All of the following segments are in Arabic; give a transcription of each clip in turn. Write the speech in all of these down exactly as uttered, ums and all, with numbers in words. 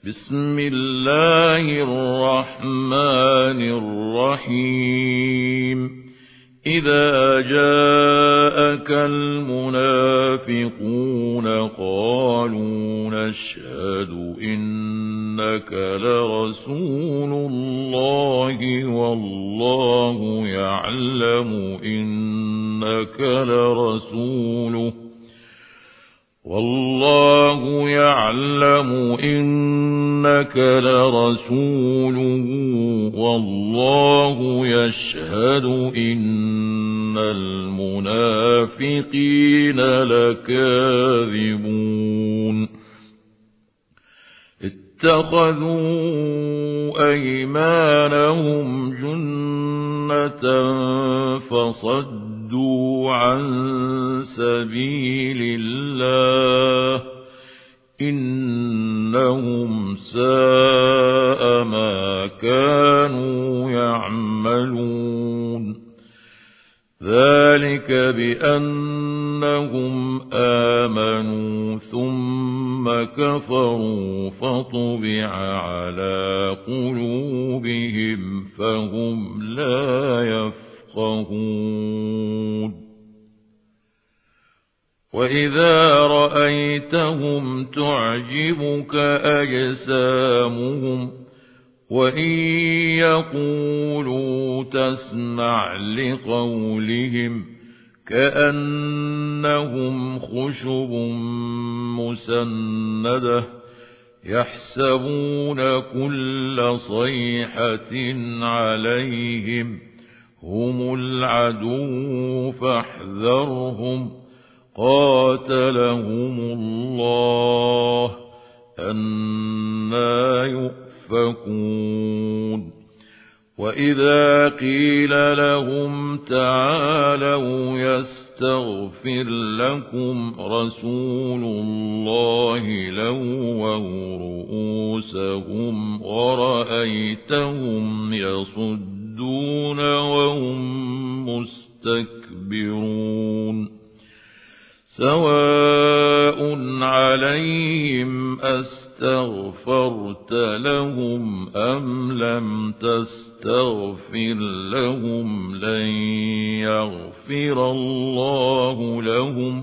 بسم الله الرحمن الرحيم إذا جاءك المنافقون قالوا نشهد إنك لرسول الله والله يعلم إنك لرسوله والله يعلم إنك لرسوله والله يشهد إن المنافقين لكاذبون اتخذوا أيمانهم جنة فصدوا عن سبيل الله إنهم ساء ما كانوا يعملون ذلك بأنهم آمنوا ثم كفروا فطبع على قلوبهم فهم لا يفقهون وإذا رأيتهم تعجبك أجسامهم وإن يقولوا تسمع لقولهم كأنهم خشب مسندة يحسبون كل صيحة عليهم هم العدو فاحذرهم قاتلهم الله أنى يؤفكون وإذا قيل لهم تعالوا يستغفر لكم رسول الله لووا رؤوسهم ورأيتهم يصدون وهم مستكبرون سواء عليهم أستغفرت لهم أم لم تستغفر لهم لن يغفر الله لهم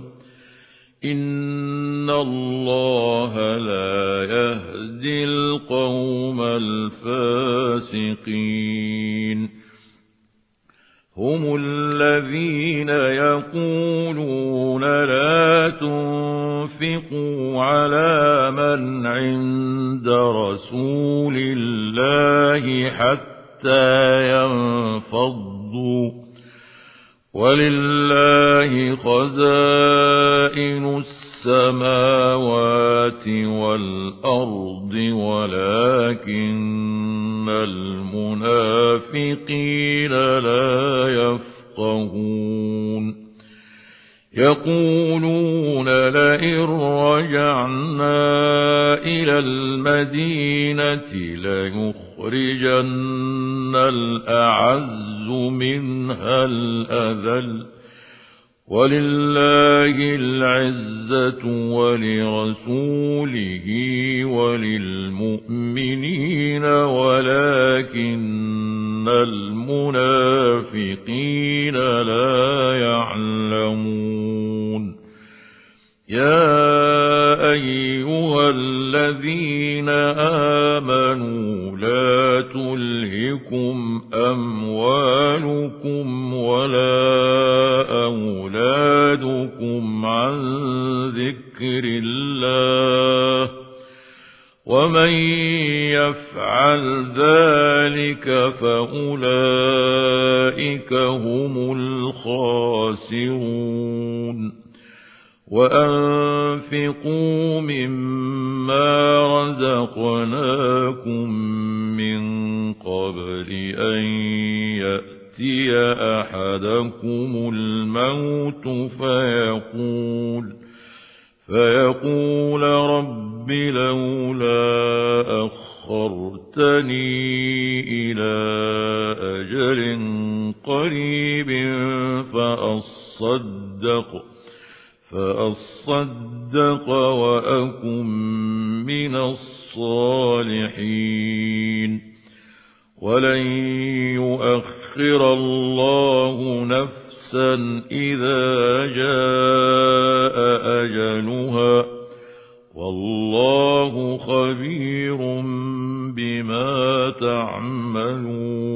إن الله لا يهدي القوم الفاسقين هم الذين يقولون لا تنفقوا على من عند رسول الله حتى ينفضوا ولله خزائن السماوات والأرض ولكن المنافقين لا يفقهون يقولون لئن رجعنا إلى المدينة ليخرجن الأعز منها الأذل ولله العزة ولرسوله وللمؤمنين ولكن المنافقين لا يعلمون يا أيها الذين آمنوا لا تلهكم أموالكم ولا أولادكم عن ذكر الله ومن يفعل ذلك فأولئك هم الخاسرون وأنفقوا مما رزقناكم من قبل أن يأتي أحدكم الموت فيقول فيقول رب لولا أخرتني إلى أجل قريب فأصدق فأصدق وأكن من الصالحين الصالحين ولن يؤخر الله نفسا إذا جاء أجلها والله خبير بما تعملون